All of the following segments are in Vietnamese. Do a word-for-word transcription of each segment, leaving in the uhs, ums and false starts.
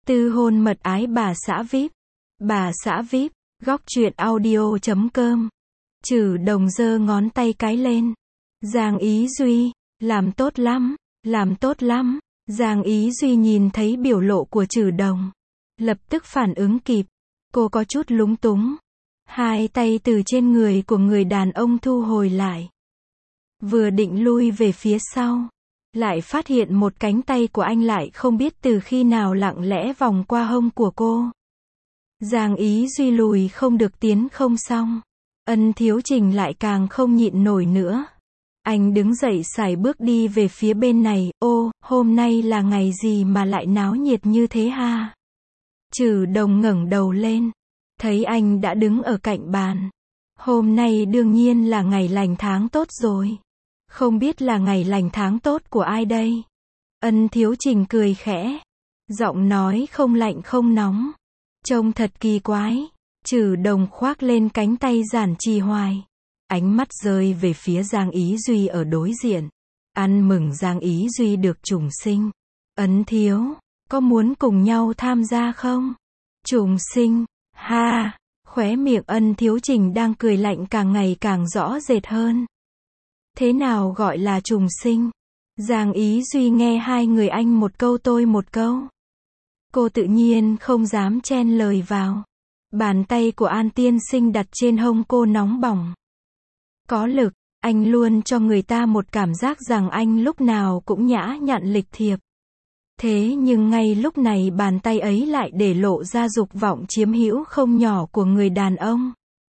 Tư hôn mật ái bà xã vi ai pi. Bà xã vi ai pi, góc truyện audio chấm com. Trừ Đồng giơ ngón tay cái lên. Giang Ý Duy, làm tốt lắm, làm tốt lắm. Giang Ý Duy nhìn thấy biểu lộ của Trừ Đồng, lập tức phản ứng kịp. Cô có chút lúng túng. Hai tay từ trên người của người đàn ông thu hồi lại. Vừa định lui về phía sau, lại phát hiện một cánh tay của anh lại không biết từ khi nào lặng lẽ vòng qua hông của cô. Giang Ý Duy lùi không được tiến không xong. Ân Thiếu Trình lại càng không nhịn nổi nữa. Anh đứng dậy sải bước đi về phía bên này. Ô, hôm nay là ngày gì mà lại náo nhiệt như thế ha? Trừ Đồng ngẩng đầu lên, thấy anh đã đứng ở cạnh bàn. Hôm nay đương nhiên là ngày lành tháng tốt rồi. Không biết là ngày lành tháng tốt của ai đây? Ân Thiếu Trình cười khẽ, giọng nói không lạnh không nóng, trông thật kỳ quái. Trừ Đồng khoác lên cánh tay Giản Trì Hoài, ánh mắt rơi về phía Giang Ý Duy ở đối diện. Ăn mừng Giang Ý Duy được trùng sinh. Ân thiếu, có muốn cùng nhau tham gia không? Trùng sinh, ha, khóe miệng Ân Thiếu Trình đang cười lạnh càng ngày càng rõ rệt hơn. Thế nào gọi là trùng sinh? Giang Ý Duy nghe hai người anh một câu tôi một câu. Cô tự nhiên không dám chen lời vào. Bàn tay của An tiên sinh đặt trên hông cô nóng bỏng, có lực. Anh luôn cho người ta một cảm giác rằng anh lúc nào cũng nhã nhặn lịch thiệp. Thế nhưng ngay lúc này bàn tay ấy lại để lộ ra dục vọng chiếm hữu không nhỏ của người đàn ông.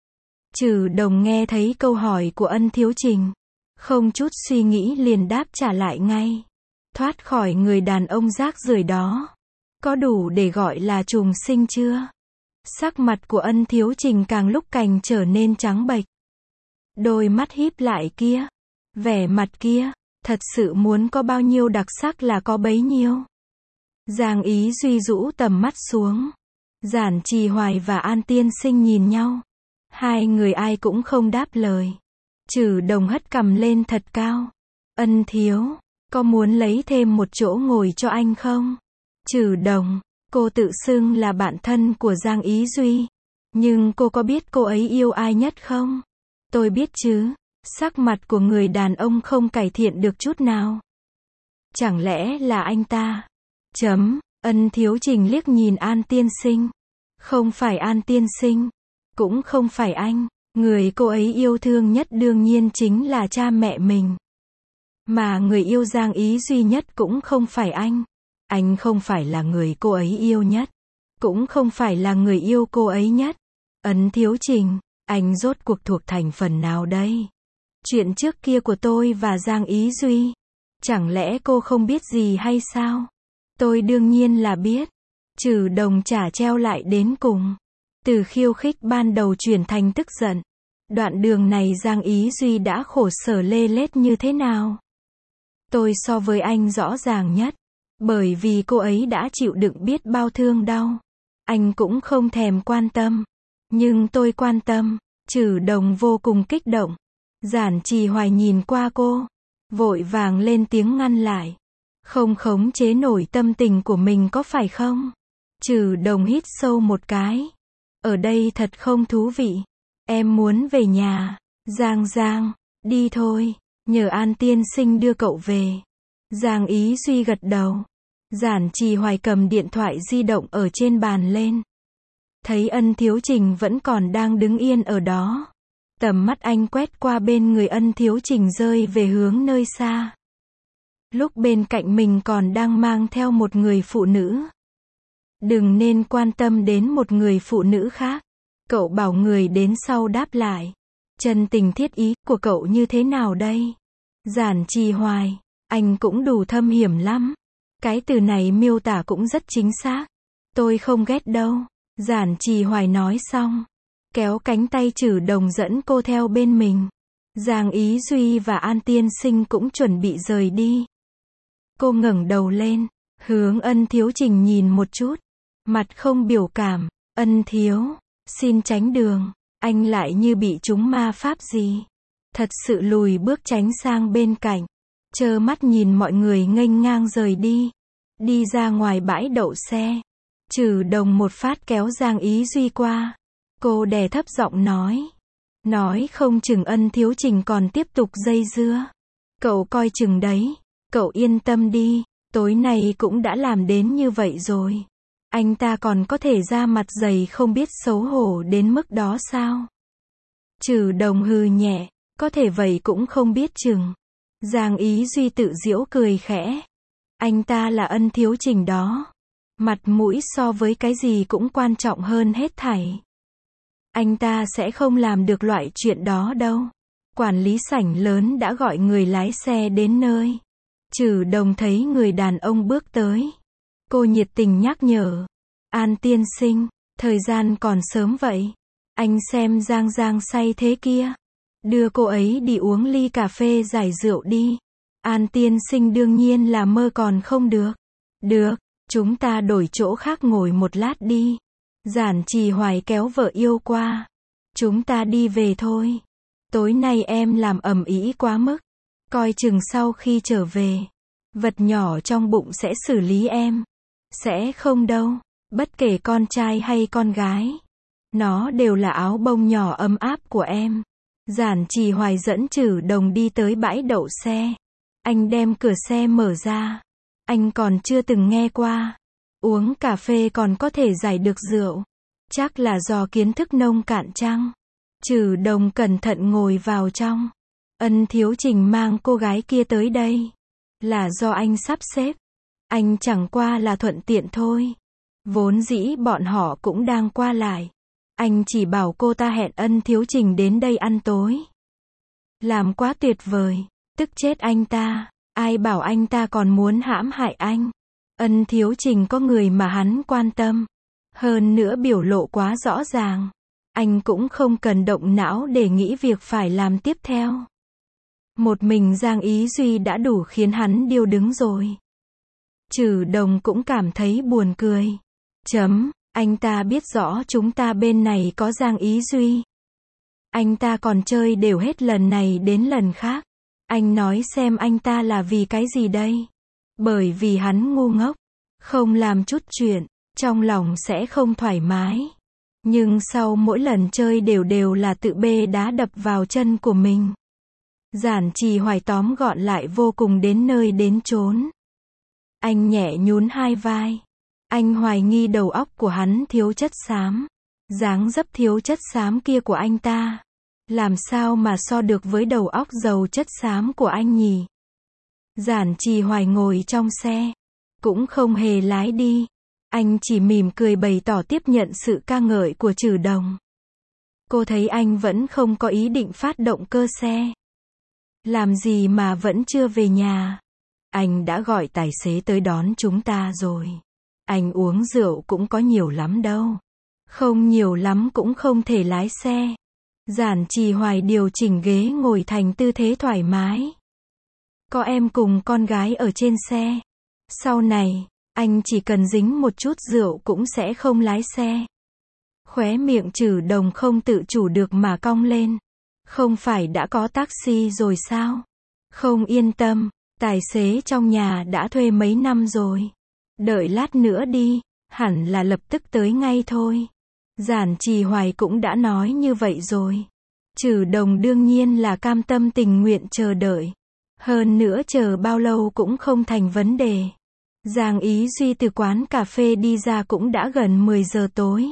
Trừ Đồng nghe thấy câu hỏi của Ân Thiếu Trình, không chút suy nghĩ liền đáp trả lại ngay. Thoát khỏi người đàn ông rác rưởi đó, có đủ để gọi là trùng sinh chưa? Sắc mặt của Ân Thiếu Trình càng lúc càng trở nên trắng bệch. Đôi mắt híp lại kia, vẻ mặt kia, thật sự muốn có bao nhiêu đặc sắc là có bấy nhiêu. Giang Ý Duy rũ tầm mắt xuống. Giản Trì Hoài và An tiên sinh nhìn nhau. Hai người ai cũng không đáp lời. Trừ Đồng hất cằm lên thật cao. Ân thiếu, có muốn lấy thêm một chỗ ngồi cho anh không? Trừ Đồng, cô tự xưng là bạn thân của Giang Ý Duy. Nhưng cô có biết cô ấy yêu ai nhất không? Tôi biết chứ. Sắc mặt của người đàn ông không cải thiện được chút nào. Chẳng lẽ là anh ta? Chấm. Ân Thiếu Trình liếc nhìn An tiên sinh. Không phải An tiên sinh, cũng không phải anh. Người cô ấy yêu thương nhất đương nhiên chính là cha mẹ mình. Mà người yêu Giang Ý Duy nhất cũng không phải anh. Anh không phải là người cô ấy yêu nhất, cũng không phải là người yêu cô ấy nhất. Ân Thiếu Trình, anh rốt cuộc thuộc thành phần nào đây? Chuyện trước kia của tôi và Giang Ý Duy, chẳng lẽ cô không biết gì hay sao? Tôi đương nhiên là biết. Trừ Đồng chả treo lại đến cùng. Từ khiêu khích ban đầu chuyển thành tức giận. Đoạn đường này Giang Ý Duy đã khổ sở lê lết như thế nào? Tôi so với anh rõ ràng nhất. Bởi vì cô ấy đã chịu đựng biết bao thương đau. Anh cũng không thèm quan tâm. Nhưng tôi quan tâm. Trừ Đồng vô cùng kích động. Giản Trì Hoài nhìn qua cô, vội vàng lên tiếng ngăn lại. Không khống chế nổi tâm tình của mình có phải không? Trừ Đồng hít sâu một cái. Ở đây thật không thú vị. Em muốn về nhà. Giang Giang, đi thôi. Nhờ An tiên sinh đưa cậu về. Giang Ý Duy gật đầu. Giản Trì Hoài cầm điện thoại di động ở trên bàn lên. Thấy Ân Thiếu Trình vẫn còn đang đứng yên ở đó. Tầm mắt anh quét qua bên người Ân Thiếu Trình rơi về hướng nơi xa. Lúc bên cạnh mình còn đang mang theo một người phụ nữ. Đừng nên quan tâm đến một người phụ nữ khác. Cậu bảo người đến sau đáp lại. Chân tình thiết ý của cậu như thế nào đây? Giản Trì Hoài, anh cũng đủ thâm hiểm lắm. Cái từ này miêu tả cũng rất chính xác. Tôi không ghét đâu. Giản Trì Hoài nói xong, kéo cánh tay Trừ Đồng dẫn cô theo bên mình. Giang Ý Duy và An tiên sinh cũng chuẩn bị rời đi. Cô ngẩng đầu lên, hướng Ân Thiếu Trình nhìn một chút. Mặt không biểu cảm. Ân thiếu, xin tránh đường. Anh lại như bị trúng ma pháp gì. Thật sự lùi bước tránh sang bên cạnh. Trơ mắt nhìn mọi người nghênh ngang rời đi. Đi ra ngoài bãi đậu xe. Trừ Đồng một phát kéo Giang Ý Duy qua. Cô đè thấp giọng nói. Nói không chừng Ân Thiếu Trình còn tiếp tục dây dưa. Cậu coi chừng đấy. Cậu yên tâm đi. Tối nay cũng đã làm đến như vậy rồi. Anh ta còn có thể ra mặt dày không biết xấu hổ đến mức đó sao? Trừ Đồng hừ nhẹ. Có thể vậy cũng không biết chừng. Giang Ý Duy tự giễu cười khẽ. Anh ta là Ân Thiếu Trình đó. Mặt mũi so với cái gì cũng quan trọng hơn hết thảy. Anh ta sẽ không làm được loại chuyện đó đâu. Quản lý sảnh lớn đã gọi người lái xe đến nơi. Trừ Đồng thấy người đàn ông bước tới. Cô nhiệt tình nhắc nhở. An tiên sinh, thời gian còn sớm vậy. Anh xem Giang Giang say thế kia. Đưa cô ấy đi uống ly cà phê giải rượu đi. An tiên sinh đương nhiên là mơ còn không được. Được, chúng ta đổi chỗ khác ngồi một lát đi. Giản Trì Hoài kéo vợ yêu qua. Chúng ta đi về thôi. Tối nay em làm ầm ĩ quá mức. Coi chừng sau khi trở về. Vật nhỏ trong bụng sẽ xử lý em. Sẽ không đâu. Bất kể con trai hay con gái. Nó đều là áo bông nhỏ ấm áp của em. Giản Trì Hoài dẫn Trừ Đồng đi tới bãi đậu xe. Anh đem cửa xe mở ra. Anh còn chưa từng nghe qua. Uống cà phê còn có thể giải được rượu. Chắc là do kiến thức nông cạn chăng? Trừ Đồng cẩn thận ngồi vào trong. Ân Thiếu Trình mang cô gái kia tới đây. Là do anh sắp xếp. Anh chẳng qua là thuận tiện thôi. Vốn dĩ bọn họ cũng đang qua lại. Anh chỉ bảo cô ta hẹn Ân Thiếu Trình đến đây ăn tối. Làm quá tuyệt vời. Tức chết anh ta. Ai bảo anh ta còn muốn hãm hại anh. Ân Thiếu Trình có người mà hắn quan tâm. Hơn nữa biểu lộ quá rõ ràng. Anh cũng không cần động não để nghĩ việc phải làm tiếp theo. Một mình Giang Ý Duy đã đủ khiến hắn điêu đứng rồi. Trừ Đồng cũng cảm thấy buồn cười. Chấm, anh ta biết rõ chúng ta bên này có Giang Ý Duy. Anh ta còn chơi đều hết lần này đến lần khác. Anh nói xem anh ta là vì cái gì đây? Bởi vì hắn ngu ngốc. Không làm chút chuyện. Trong lòng sẽ không thoải mái. Nhưng sau mỗi lần chơi đều đều là tự bê đá đập vào chân của mình. Giản Trì Hoài tóm gọn lại vô cùng đến nơi đến chốn. Anh nhẹ nhún hai vai. Anh hoài nghi đầu óc của hắn thiếu chất xám. Dáng dấp thiếu chất xám kia của anh ta. Làm sao mà so được với đầu óc giàu chất xám của anh nhỉ? Giản Trì Hoài ngồi trong xe. Cũng không hề lái đi. Anh chỉ mỉm cười bày tỏ tiếp nhận sự ca ngợi của Trừ Đồng. Cô thấy anh vẫn không có ý định phát động cơ xe. Làm gì mà vẫn chưa về nhà? Anh đã gọi tài xế tới đón chúng ta rồi. Anh uống rượu cũng có nhiều lắm đâu. Không nhiều lắm cũng không thể lái xe. Giản Trì Hoài điều chỉnh ghế ngồi thành tư thế thoải mái. Có em cùng con gái ở trên xe. Sau này, anh chỉ cần dính một chút rượu cũng sẽ không lái xe. Khóe miệng Trừ Đồng không tự chủ được mà cong lên. Không phải đã có taxi rồi sao? Không yên tâm, tài xế trong nhà đã thuê mấy năm rồi. Đợi lát nữa đi, hẳn là lập tức tới ngay thôi. Giản Trì Hoài cũng đã nói như vậy rồi. Trừ Đồng đương nhiên là cam tâm tình nguyện chờ đợi. Hơn nữa chờ bao lâu cũng không thành vấn đề. Giang Ý Duy từ quán cà phê đi ra cũng đã gần mười giờ tối.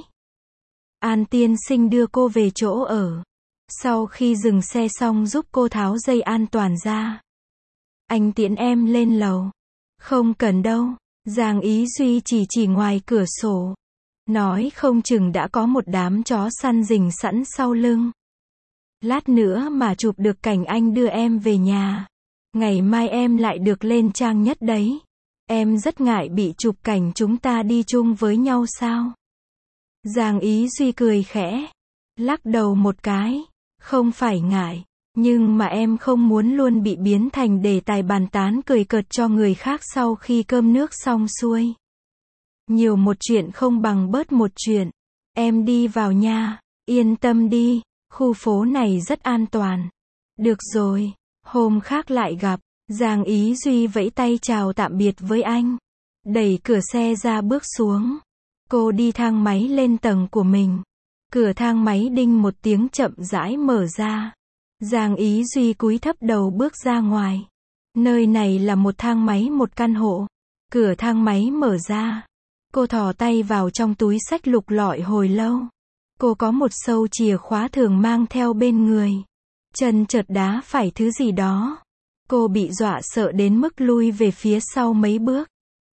An tiên sinh đưa cô về chỗ ở. Sau khi dừng xe xong giúp cô tháo dây an toàn ra. Anh tiễn em lên lầu. Không cần đâu. Giang Ý Duy chỉ chỉ ngoài cửa sổ. Nói không chừng đã có một đám chó săn rình sẵn sau lưng. Lát nữa mà chụp được cảnh anh đưa em về nhà. Ngày mai em lại được lên trang nhất đấy. Em rất ngại bị chụp cảnh chúng ta đi chung với nhau sao? Giang Ý Duy cười khẽ. Lắc đầu một cái. Không phải ngại. Nhưng mà em không muốn luôn bị biến thành đề tài bàn tán cười cợt cho người khác sau khi cơm nước xong xuôi. Nhiều một chuyện không bằng bớt một chuyện. Em đi vào nha. Yên tâm đi. Khu phố này rất an toàn. Được rồi. Hôm khác lại gặp. Giang Ý Duy vẫy tay chào tạm biệt với anh. Đẩy cửa xe ra bước xuống. Cô đi thang máy lên tầng của mình. Cửa thang máy đinh một tiếng chậm rãi mở ra. Giang Ý Duy cúi thấp đầu bước ra ngoài. Nơi này là một thang máy một căn hộ. Cửa thang máy mở ra. Cô thò tay vào trong túi xách lục lọi hồi lâu. Cô có một sâu chìa khóa thường mang theo bên người. Chân chợt đá phải thứ gì đó. Cô bị dọa sợ đến mức lui về phía sau mấy bước.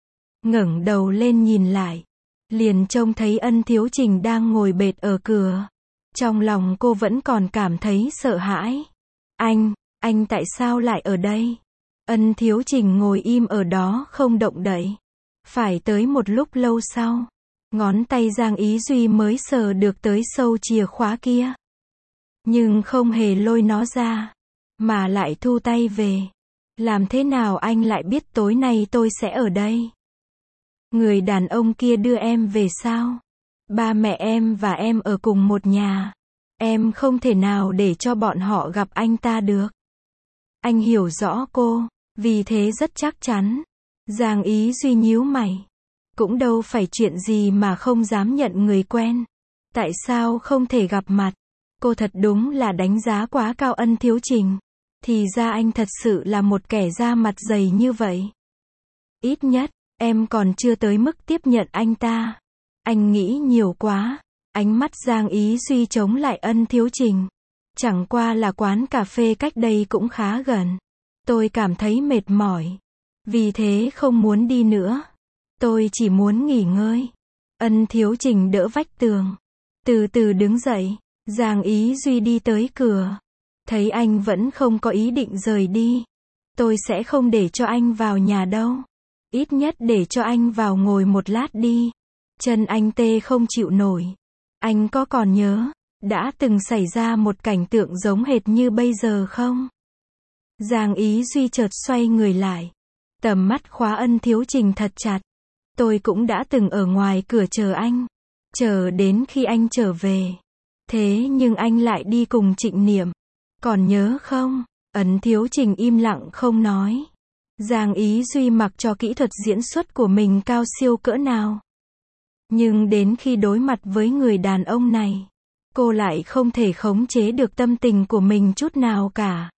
Ngẩng đầu lên nhìn lại. Liền trông thấy Ân Thiếu Trình đang ngồi bệt ở cửa. Trong lòng cô vẫn còn cảm thấy sợ hãi. Anh, anh tại sao lại ở đây? Ân Thiếu Trình ngồi im ở đó không động đậy. Phải tới một lúc lâu sau, ngón tay Giang Ý Duy mới sờ được tới sâu chìa khóa kia. Nhưng không hề lôi nó ra, mà lại thu tay về. Làm thế nào anh lại biết tối nay tôi sẽ ở đây? Người đàn ông kia đưa em về sao? Ba mẹ em và em ở cùng một nhà. Em không thể nào để cho bọn họ gặp anh ta được. Anh hiểu rõ cô, vì thế rất chắc chắn. Giang Ý Duy nhíu mày. Cũng đâu phải chuyện gì mà không dám nhận người quen. Tại sao không thể gặp mặt? Cô thật đúng là đánh giá quá cao Ân Thiếu Trình. Thì ra anh thật sự là một kẻ da mặt dày như vậy. Ít nhất, em còn chưa tới mức tiếp nhận anh ta. Anh nghĩ nhiều quá. Ánh mắt Giang Ý Duy chống lại Ân Thiếu Trình. Chẳng qua là quán cà phê cách đây cũng khá gần. Tôi cảm thấy mệt mỏi. Vì thế không muốn đi nữa. Tôi chỉ muốn nghỉ ngơi. Ân Thiếu Trình đỡ vách tường. Từ từ đứng dậy. Giang Ý Duy đi tới cửa. Thấy anh vẫn không có ý định rời đi. Tôi sẽ không để cho anh vào nhà đâu. Ít nhất để cho anh vào ngồi một lát đi. Chân anh tê không chịu nổi. Anh có còn nhớ, đã từng xảy ra một cảnh tượng giống hệt như bây giờ không? Giang Ý Duy chợt xoay người lại. Tầm mắt khóa Ân Thiếu Trình thật chặt. Tôi cũng đã từng ở ngoài cửa chờ anh. Chờ đến khi anh trở về. Thế nhưng anh lại đi cùng Trịnh Niệm. Còn nhớ không? Ân Thiếu Trình im lặng không nói. Giang Ý Duy mặc cho kỹ thuật diễn xuất của mình cao siêu cỡ nào. Nhưng đến khi đối mặt với người đàn ông này, cô lại không thể khống chế được tâm tình của mình chút nào cả.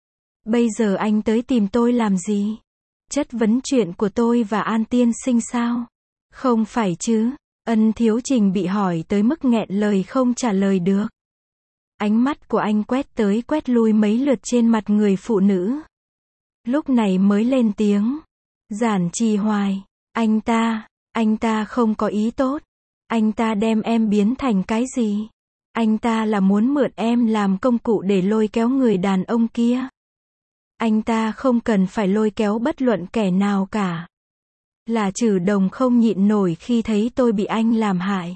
Bây giờ anh tới tìm tôi làm gì? Chất vấn chuyện của tôi và An tiên sinh sao? Không phải chứ? Ân Thiếu Trình bị hỏi tới mức nghẹn lời không trả lời được. Ánh mắt của anh quét tới quét lui mấy lượt trên mặt người phụ nữ. Lúc này mới lên tiếng. Giản Trì Hoài, anh ta, anh ta không có ý tốt. Anh ta đem em biến thành cái gì? Anh ta là muốn mượn em làm công cụ để lôi kéo người đàn ông kia. Anh ta không cần phải lôi kéo bất luận kẻ nào cả. Là Trử Đồng không nhịn nổi khi thấy tôi bị anh làm hại.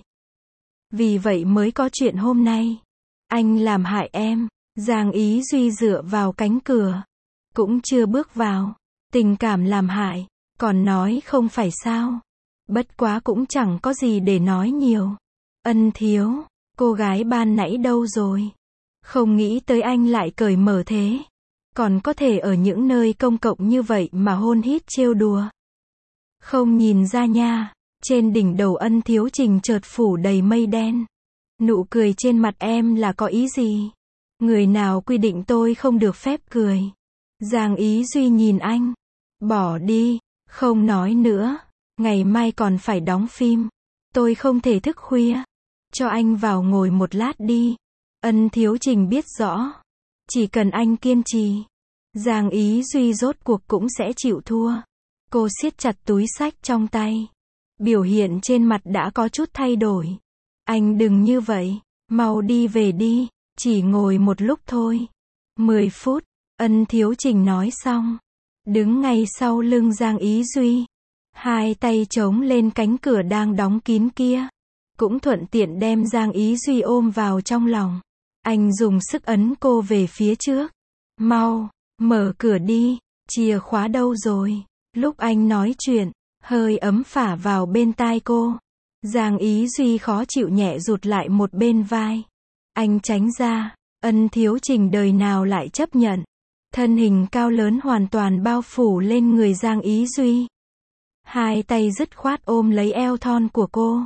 Vì vậy mới có chuyện hôm nay. Anh làm hại em. Giang Ý Duy dựa vào cánh cửa. Cũng chưa bước vào. Tình cảm làm hại. Còn nói không phải sao. Bất quá cũng chẳng có gì để nói nhiều. Ân Thiếu, cô gái ban nãy đâu rồi? Không nghĩ tới anh lại cởi mở thế. Còn có thể ở những nơi công cộng như vậy mà hôn hít trêu đùa. Không nhìn ra nha. Trên đỉnh đầu Ân Thiếu Trình chợt phủ đầy mây đen. Nụ cười trên mặt em là có ý gì? Người nào quy định tôi không được phép cười? Giang Ý Duy nhìn anh. Bỏ đi, không nói nữa. Ngày mai còn phải đóng phim. Tôi không thể thức khuya. Cho anh vào ngồi một lát đi. Ân Thiếu Trình biết rõ. Chỉ cần anh kiên trì. Giang Ý Duy rốt cuộc cũng sẽ chịu thua. Cô siết chặt túi xách trong tay. Biểu hiện trên mặt đã có chút thay đổi. Anh đừng như vậy. Mau đi về đi. Chỉ ngồi một lúc thôi. Mười phút. Ân Thiếu Trình nói xong. Đứng ngay sau lưng Giang Ý Duy. Hai tay chống lên cánh cửa đang đóng kín kia. Cũng thuận tiện đem Giang Ý Duy ôm vào trong lòng. Anh dùng sức ấn cô về phía trước. Mau, mở cửa đi. Chìa khóa đâu rồi? Lúc anh nói chuyện, hơi ấm phả vào bên tai cô. Giang Ý Duy khó chịu nhẹ rụt lại một bên vai. Anh tránh ra. Ân Thiếu Trình đời nào lại chấp nhận. Thân hình cao lớn hoàn toàn bao phủ lên người Giang Ý Duy. Hai tay dứt khoát ôm lấy eo thon của cô.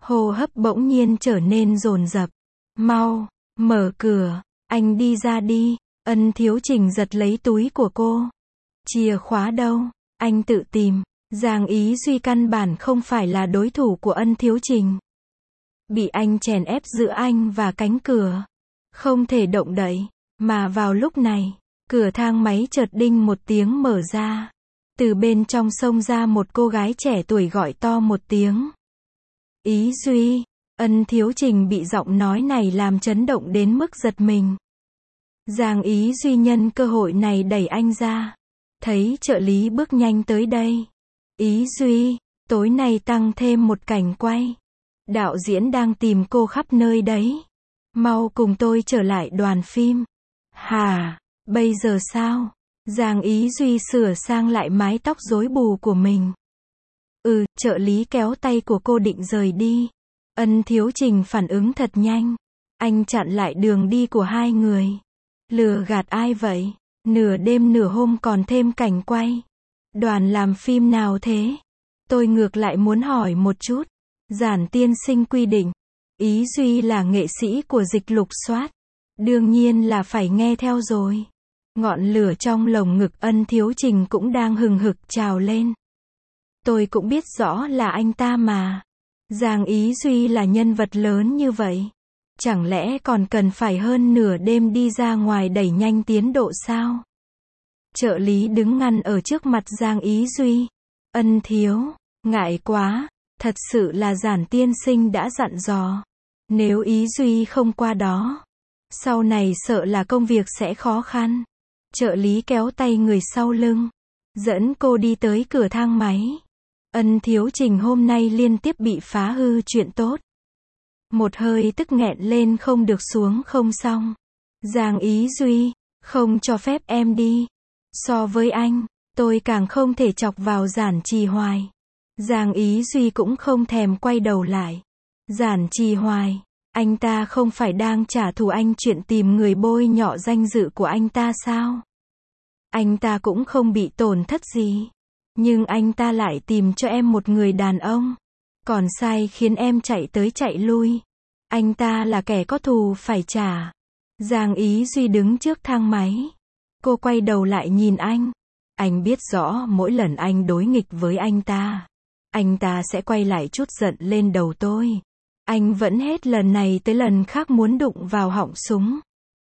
Hô hấp bỗng nhiên trở nên dồn dập. Mau, mở cửa, anh đi ra đi. Ân Thiếu Trình giật lấy túi của cô. Chìa khóa đâu? Anh tự tìm. Giang Ý Duy căn bản không phải là đối thủ của Ân Thiếu Trình. Bị anh chèn ép giữa anh và cánh cửa. Không thể động đậy. Mà vào lúc này, cửa thang máy chợt đinh một tiếng mở ra. Từ bên trong xông ra một cô gái trẻ tuổi gọi to một tiếng. Ý Duy. Ân Thiếu Trình bị giọng nói này làm chấn động đến mức giật mình. Giang Ý Duy nhân cơ hội này đẩy anh ra. Thấy trợ lý bước nhanh tới đây. Ý Duy, tối nay tăng thêm một cảnh quay. Đạo diễn đang tìm cô khắp nơi đấy. Mau cùng tôi trở lại đoàn phim. Hả, bây giờ sao? Giang Ý Duy sửa sang lại mái tóc rối bù của mình. Ừ, trợ lý kéo tay của cô định rời đi. Ân Thiếu Trình phản ứng thật nhanh. Anh chặn lại đường đi của hai người. Lừa gạt ai vậy? Nửa đêm nửa hôm còn thêm cảnh quay. Đoàn làm phim nào thế? Tôi ngược lại muốn hỏi một chút. Giản tiên sinh quy định. Ý Duy là nghệ sĩ của dịch lục soát. Đương nhiên là phải nghe theo rồi. Ngọn lửa trong lồng ngực Ân Thiếu Trình cũng đang hừng hực trào lên. Tôi cũng biết rõ là anh ta mà. Giang Ý Duy là nhân vật lớn như vậy. Chẳng lẽ còn cần phải hơn nửa đêm đi ra ngoài đẩy nhanh tiến độ sao? Trợ lý đứng ngăn ở trước mặt Giang Ý Duy. Ân Thiếu, ngại quá, thật sự là Giản tiên sinh đã dặn dò. Nếu Ý Duy không qua đó, sau này sợ là công việc sẽ khó khăn. Trợ lý kéo tay người sau lưng, dẫn cô đi tới cửa thang máy. Ân Thiếu Trình hôm nay liên tiếp bị phá hư chuyện tốt. Một hơi tức nghẹn lên không được xuống không xong. Giang Ý Duy, không cho phép em đi. So với anh, tôi càng không thể chọc vào Giản Trì Hoài. Giang Ý Duy cũng không thèm quay đầu lại. Giản Trì Hoài, anh ta không phải đang trả thù anh chuyện tìm người bôi nhọ danh dự của anh ta sao? Anh ta cũng không bị tổn thất gì. Nhưng anh ta lại tìm cho em một người đàn ông. Còn sai khiến em chạy tới chạy lui. Anh ta là kẻ có thù phải trả. Giang Ý Duy đứng trước thang máy. Cô quay đầu lại nhìn anh. Anh biết rõ mỗi lần anh đối nghịch với anh ta, anh ta sẽ quay lại chút giận lên đầu tôi. Anh vẫn hết lần này tới lần khác muốn đụng vào họng súng.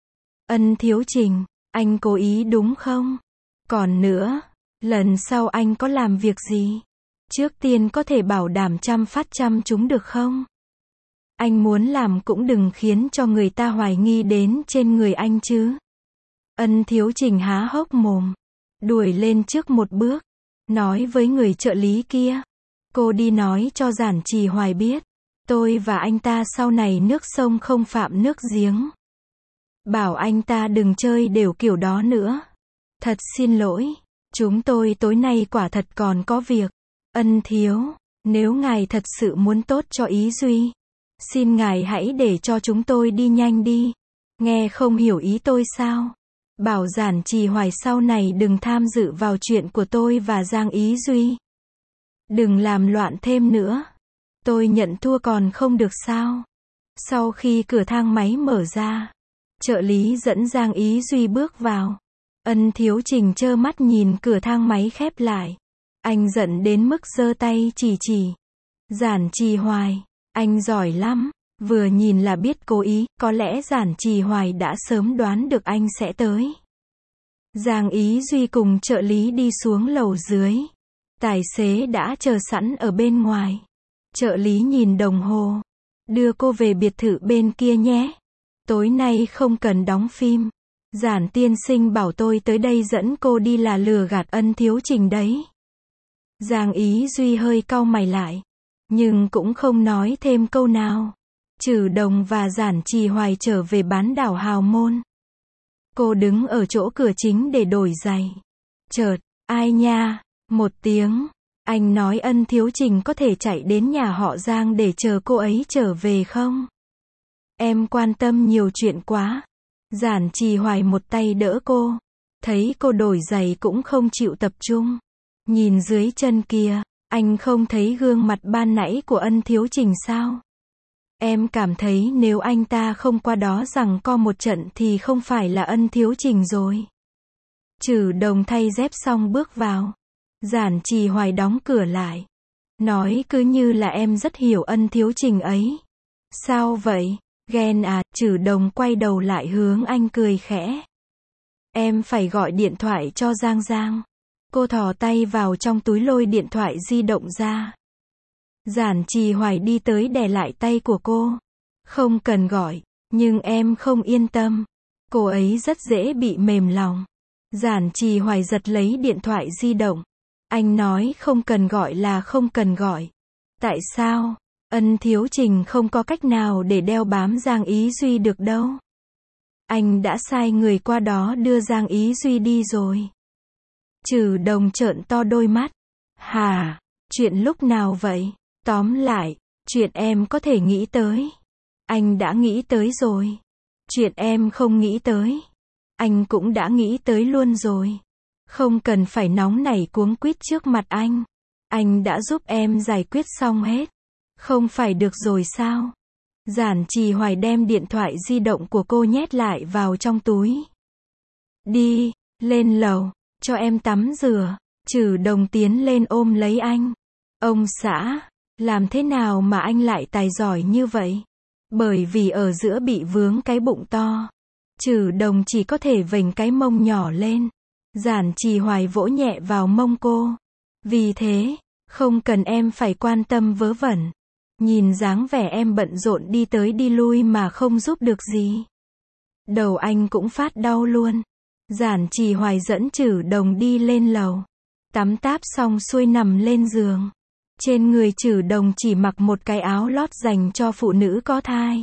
Ân Thiếu Trình, anh cố ý đúng không? Còn nữa, lần sau anh có làm việc gì? Trước tiên có thể bảo đảm trăm phát trăm chúng được không? Anh muốn làm cũng đừng khiến cho người ta hoài nghi đến trên người anh chứ. Ân Thiếu Trình há hốc mồm, đuổi lên trước một bước, nói với người trợ lý kia. Cô đi nói cho Giản Trì Hoài biết, tôi và anh ta sau này nước sông không phạm nước giếng. Bảo anh ta đừng chơi đều kiểu đó nữa. Thật xin lỗi, chúng tôi tối nay quả thật còn có việc. Ân Thiếu, nếu ngài thật sự muốn tốt cho Ý Duy, xin ngài hãy để cho chúng tôi đi nhanh đi. Nghe không hiểu ý tôi sao? Bảo Giản Trì Hoài sau này đừng tham dự vào chuyện của tôi và Giang Ý Duy. Đừng làm loạn thêm nữa. Tôi nhận thua còn không được sao? Sau khi cửa thang máy mở ra, trợ lý dẫn Giang Ý Duy bước vào. Ân Thiếu Trình trơ mắt nhìn cửa thang máy khép lại. Anh giận đến mức giơ tay chỉ chỉ. Giản Trì Hoài, anh giỏi lắm. Vừa nhìn là biết cố ý, có lẽ Giản Trì Hoài đã sớm đoán được anh sẽ tới. Giang Ý Duy cùng trợ lý đi xuống lầu dưới. Tài xế đã chờ sẵn ở bên ngoài. Trợ lý nhìn đồng hồ. Đưa cô về biệt thự bên kia nhé. Tối nay không cần đóng phim. Giản tiên sinh bảo tôi tới đây dẫn cô đi là lừa gạt Ân Thiếu Trình đấy. Giang Ý Duy hơi cau mày lại. Nhưng cũng không nói thêm câu nào. Trừ Đồng và Giản Trì Hoài trở về bán đảo Hào Môn. Cô đứng ở chỗ cửa chính để đổi giày. Chợt, ai nha, một tiếng. Anh nói Ân Thiếu Trình có thể chạy đến nhà họ Giang để chờ cô ấy trở về không? Em quan tâm nhiều chuyện quá. Giản Trì Hoài một tay đỡ cô. Thấy cô đổi giày cũng không chịu tập trung. Nhìn dưới chân kia, anh không thấy gương mặt ban nãy của Ân Thiếu Trình sao? Em cảm thấy nếu anh ta không qua đó giằng co một trận thì không phải là Ân Thiếu Trình rồi. Trừ Đồng thay dép xong bước vào. Giản Trì Hoài đóng cửa lại. Nói cứ như là em rất hiểu Ân Thiếu Trình ấy. Sao vậy? Ghen à? Trừ Đồng quay đầu lại hướng anh cười khẽ. Em phải gọi điện thoại cho Giang Giang. Cô thò tay vào trong túi lôi điện thoại di động ra. Giản Trì Hoài đi tới đè lại tay của cô. Không cần gọi, nhưng em không yên tâm. Cô ấy rất dễ bị mềm lòng. Giản Trì Hoài giật lấy điện thoại di động. Anh nói không cần gọi là không cần gọi. Tại sao? Ân Thiếu Trình không có cách nào để đeo bám Giang Ý Duy được đâu. Anh đã sai người qua đó đưa Giang Ý Duy đi rồi. Trừ Đồng trợn to đôi mắt. Hả? Chuyện lúc nào vậy? Tóm lại, chuyện em có thể nghĩ tới. Anh đã nghĩ tới rồi. Chuyện em không nghĩ tới. Anh cũng đã nghĩ tới luôn rồi. Không cần phải nóng nảy cuống quýt trước mặt anh. Anh đã giúp em giải quyết xong hết. Không phải được rồi sao? Giản Trì Hoài đem điện thoại di động của cô nhét lại vào trong túi. Đi, lên lầu, cho em tắm rửa. Trừ Đồng tiến lên ôm lấy anh. Ông xã, làm thế nào mà anh lại tài giỏi như vậy? Bởi vì ở giữa bị vướng cái bụng to. Trừ Đồng chỉ có thể vểnh cái mông nhỏ lên. Giản Trì Hoài vỗ nhẹ vào mông cô. Vì thế, không cần em phải quan tâm vớ vẩn. Nhìn dáng vẻ em bận rộn đi tới đi lui mà không giúp được gì. Đầu anh cũng phát đau luôn. Giản Trì Hoài dẫn Trừ Đồng đi lên lầu. Tắm táp xong xuôi nằm lên giường. Trên người Trừ Đồng chỉ mặc một cái áo lót dành cho phụ nữ có thai.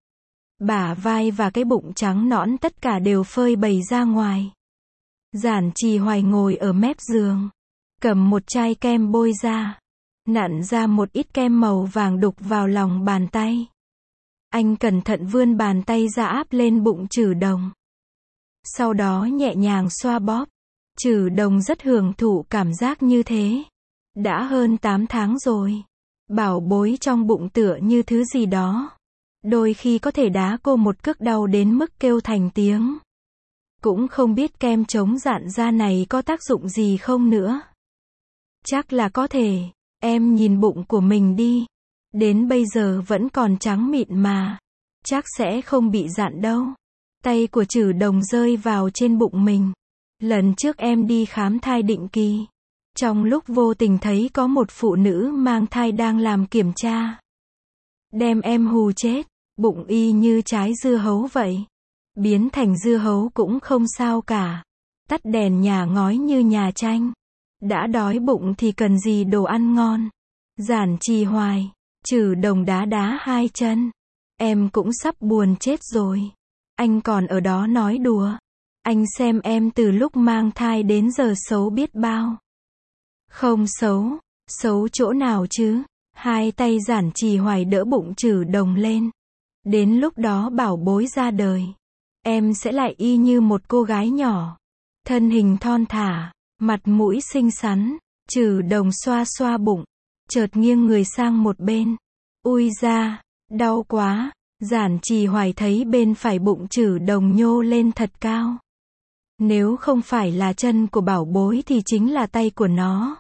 Bả vai và cái bụng trắng nõn tất cả đều phơi bày ra ngoài. Giản Trì Hoài ngồi ở mép giường. Cầm một chai kem bôi ra. Nặn ra một ít kem màu vàng đục vào lòng bàn tay. Anh cẩn thận vươn bàn tay ra áp lên bụng Trừ Đồng. Sau đó nhẹ nhàng xoa bóp. Trừ Đồng rất hưởng thụ cảm giác như thế. Đã hơn tám tháng rồi. Bảo bối trong bụng tựa như thứ gì đó. Đôi khi có thể đá cô một cước đau đến mức kêu thành tiếng. Cũng không biết kem chống rạn da này có tác dụng gì không nữa. Chắc là có thể. Em nhìn bụng của mình đi. Đến bây giờ vẫn còn trắng mịn mà. Chắc sẽ không bị rạn đâu. Tay của Trừ Đồng rơi vào trên bụng mình. Lần trước em đi khám thai định kỳ. Trong lúc vô tình thấy có một phụ nữ mang thai đang làm kiểm tra. Đem em hù chết. Bụng y như trái dưa hấu vậy. Biến thành dưa hấu cũng không sao cả. Tắt đèn nhà ngói như nhà tranh. Đã đói bụng thì cần gì đồ ăn ngon. Giản Trì Hoài. Trừ Đồng đá đá hai chân. Em cũng sắp buồn chết rồi. Anh còn ở đó nói đùa. Anh xem em từ lúc mang thai đến giờ xấu biết bao. Không xấu. Xấu chỗ nào chứ? Hai tay Giản Trì Hoài đỡ bụng Trừ Đồng lên. Đến lúc đó bảo bối ra đời. Em sẽ lại y như một cô gái nhỏ. Thân hình thon thả. Mặt mũi xinh xắn. Trừ Đồng xoa xoa bụng. Chợt nghiêng người sang một bên. Ui da, đau quá. Giản Trì Hoài thấy bên phải bụng Trừ Đồng nhô lên thật cao. Nếu không phải là chân của bảo bối thì chính là tay của nó.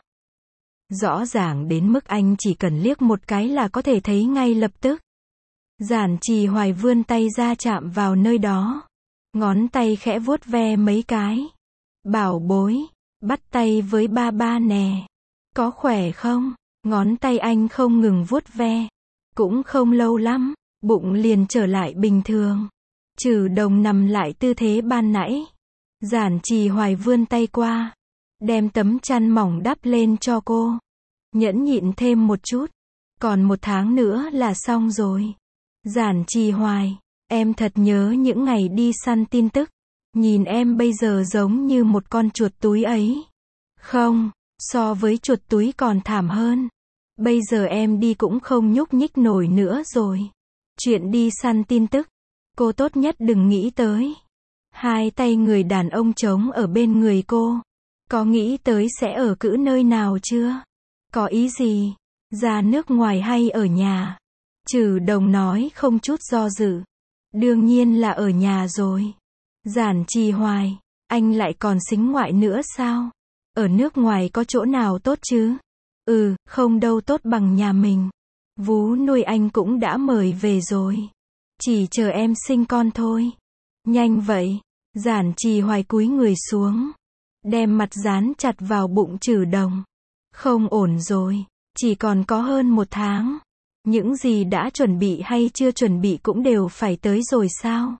Rõ ràng đến mức anh chỉ cần liếc một cái là có thể thấy ngay lập tức. Giản Trì Hoài vươn tay ra chạm vào nơi đó. Ngón tay khẽ vuốt ve mấy cái. Bảo bối, bắt tay với ba ba nè. Có khỏe không? Ngón tay anh không ngừng vuốt ve. Cũng không lâu lắm, bụng liền trở lại bình thường. Trừ Đồng nằm lại tư thế ban nãy. Giản Trì Hoài vươn tay qua. Đem tấm chăn mỏng đắp lên cho cô. Nhẫn nhịn thêm một chút. Còn một tháng nữa là xong rồi. Giản Trì Hoài, em thật nhớ những ngày đi săn tin tức. Nhìn em bây giờ giống như một con chuột túi ấy. Không, so với chuột túi còn thảm hơn. Bây giờ em đi cũng không nhúc nhích nổi nữa rồi. Chuyện đi săn tin tức, cô tốt nhất đừng nghĩ tới. Hai tay người đàn ông trống ở bên người cô. Có nghĩ tới sẽ ở cữ nơi nào chưa? Có ý gì? Ra nước ngoài hay ở nhà? Trừ Đồng nói không chút do dự. Đương nhiên là ở nhà rồi. Giản Trì Hoài, anh lại còn sính ngoại nữa sao? Ở nước ngoài có chỗ nào tốt chứ? Ừ, không đâu tốt bằng nhà mình. Vú nuôi anh cũng đã mời về rồi. Chỉ chờ em sinh con thôi. Nhanh vậy. Giản Trì Hoài cúi người xuống. Đem mặt dán chặt vào bụng Trừ Đồng. Không ổn rồi. Chỉ còn có hơn một tháng. Những gì đã chuẩn bị hay chưa chuẩn bị cũng đều phải tới rồi sao?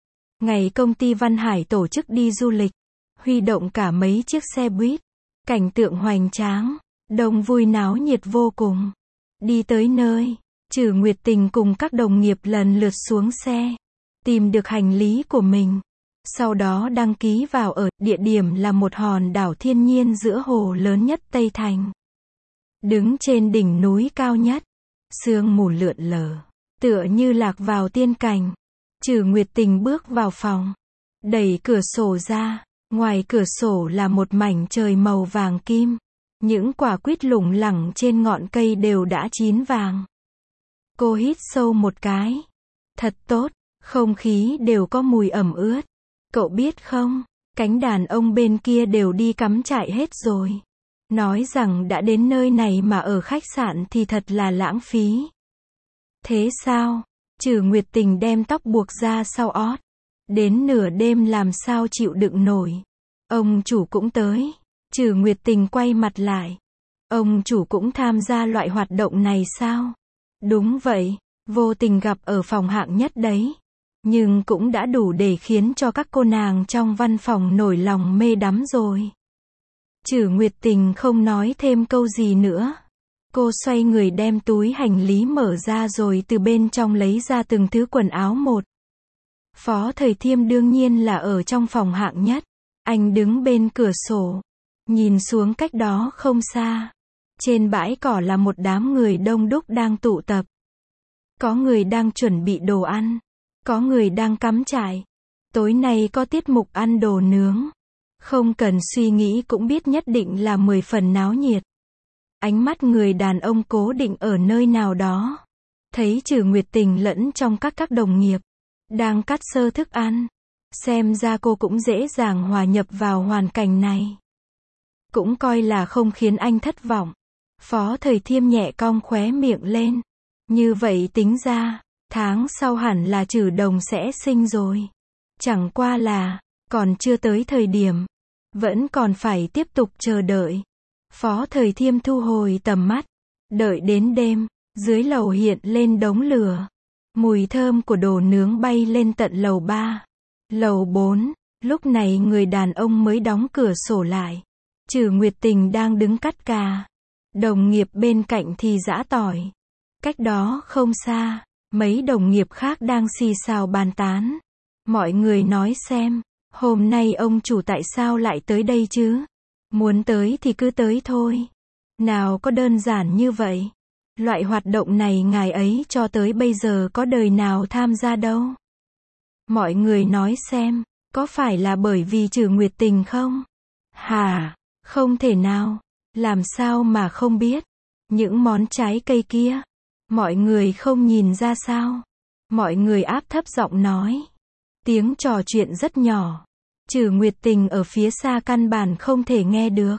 Ngày công ty Văn Hải tổ chức đi du lịch. Huy động cả mấy chiếc xe buýt. Cảnh tượng hoành tráng. Đông vui náo nhiệt vô cùng. Đi tới nơi. Trừ Nguyệt Tình cùng các đồng nghiệp lần lượt xuống xe. Tìm được hành lý của mình. Sau đó đăng ký vào ở, địa điểm là một hòn đảo thiên nhiên giữa hồ lớn nhất Tây Thành. Đứng trên đỉnh núi cao nhất. Sương mù lượn lờ. Tựa như lạc vào tiên cảnh. Trừ Nguyệt Tình bước vào phòng. Đẩy cửa sổ ra. Ngoài cửa sổ là một mảnh trời màu vàng kim. Những quả quýt lủng lẳng trên ngọn cây đều đã chín vàng. Cô hít sâu một cái. Thật tốt, không khí đều có mùi ẩm ướt. Cậu biết không, cánh đàn ông bên kia đều đi cắm trại hết rồi. Nói rằng đã đến nơi này mà ở khách sạn thì thật là lãng phí. Thế sao? Trừ Nguyệt Tình đem tóc buộc ra sau ót. Đến nửa đêm làm sao chịu đựng nổi. Ông chủ cũng tới. Trừ Nguyệt Tình quay mặt lại. Ông chủ cũng tham gia loại hoạt động này sao? Đúng vậy, vô tình gặp ở phòng hạng nhất đấy. Nhưng cũng đã đủ để khiến cho các cô nàng trong văn phòng nổi lòng mê đắm rồi. Trừ Nguyệt Tình không nói thêm câu gì nữa. Cô xoay người đem túi hành lý mở ra rồi từ bên trong lấy ra từng thứ quần áo một. Phó Thời Thiêm đương nhiên là ở trong phòng hạng nhất. Anh đứng bên cửa sổ. Nhìn xuống cách đó không xa. Trên bãi cỏ là một đám người đông đúc đang tụ tập. Có người đang chuẩn bị đồ ăn. Có người đang cắm trại. Tối nay có tiết mục ăn đồ nướng. Không cần suy nghĩ cũng biết nhất định là mười phần náo nhiệt. Ánh mắt người đàn ông cố định ở nơi nào đó. Thấy Trừ Nguyệt Tình lẫn trong các các đồng nghiệp. Đang cắt sơ thức ăn. Xem ra cô cũng dễ dàng hòa nhập vào hoàn cảnh này. Cũng coi là không khiến anh thất vọng. Phó Thời Thiêm nhẹ cong khóe miệng lên. Như vậy tính ra, tháng sau hẳn là Trừ Đồng sẽ sinh rồi. Chẳng qua là, còn chưa tới thời điểm. Vẫn còn phải tiếp tục chờ đợi. Phó Thời Thiêm thu hồi tầm mắt. Đợi đến đêm, dưới lầu hiện lên đống lửa. Mùi thơm của đồ nướng bay lên tận lầu ba. Lầu bốn, lúc này người đàn ông mới đóng cửa sổ lại. Trừ Nguyệt Tình đang đứng cắt cà. Đồng nghiệp bên cạnh thì giã tỏi. Cách đó không xa, mấy đồng nghiệp khác đang xì xào bàn tán. Mọi người nói xem, hôm nay ông chủ tại sao lại tới đây chứ? Muốn tới thì cứ tới thôi. Nào có đơn giản như vậy. Loại hoạt động này ngài ấy cho tới bây giờ có đời nào tham gia đâu. Mọi người nói xem, có phải là bởi vì Trừ Nguyệt Tình không? Hả? Không thể nào. Làm sao mà không biết? Những món trái cây kia. Mọi người không nhìn ra sao? Mọi người áp thấp giọng nói. Tiếng trò chuyện rất nhỏ. Trừ Nguyệt Tình ở phía xa căn bản không thể nghe được.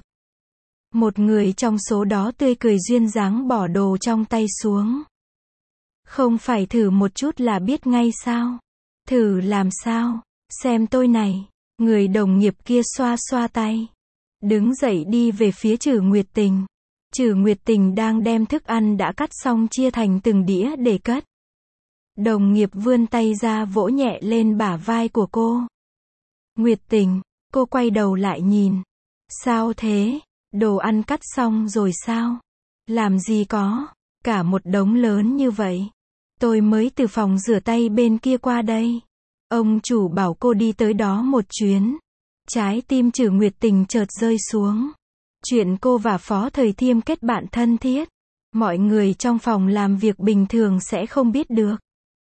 Một người trong số đó tươi cười duyên dáng bỏ đồ trong tay xuống. Không phải thử một chút là biết ngay sao? Thử làm sao? Xem tôi này. Người đồng nghiệp kia xoa xoa tay. Đứng dậy đi về phía Trừ Nguyệt Tình. Trừ Nguyệt Tình đang đem thức ăn đã cắt xong chia thành từng đĩa để cất. Đồng nghiệp vươn tay ra vỗ nhẹ lên bả vai của cô. Nguyệt Tình, cô quay đầu lại nhìn. Sao thế? Đồ ăn cắt xong rồi sao? Làm gì có? Cả một đống lớn như vậy. Tôi mới từ phòng rửa tay bên kia qua đây. Ông chủ bảo cô đi tới đó một chuyến. Trái tim Trừ Nguyệt Tình chợt rơi xuống. Chuyện cô và Phó Thời Thiêm kết bạn thân thiết. Mọi người trong phòng làm việc bình thường sẽ không biết được.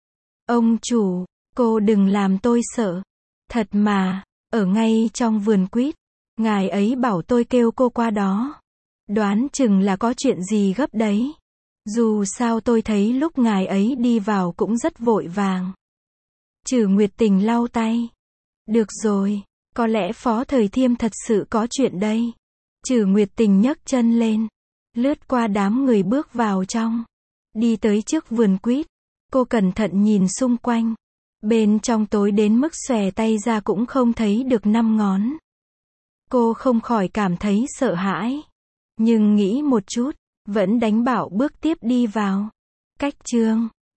Ông chủ, cô đừng làm tôi sợ. Thật mà, ở ngay trong vườn quýt. Ngài ấy bảo tôi kêu cô qua đó. Đoán chừng là có chuyện gì gấp đấy. Dù sao tôi thấy lúc ngài ấy đi vào cũng rất vội vàng. Trừ Nguyệt Tình lau tay. Được rồi, có lẽ Phó Thời Thiêm thật sự có chuyện đây. Trừ Nguyệt Tình nhấc chân lên, lướt qua đám người bước vào trong, đi tới trước vườn quýt. Cô cẩn thận nhìn xung quanh. Bên trong tối đến mức xòe tay ra cũng không thấy được năm ngón. Cô không khỏi cảm thấy sợ hãi. Nhưng nghĩ một chút, vẫn đánh bảo bước tiếp đi vào. Cách chương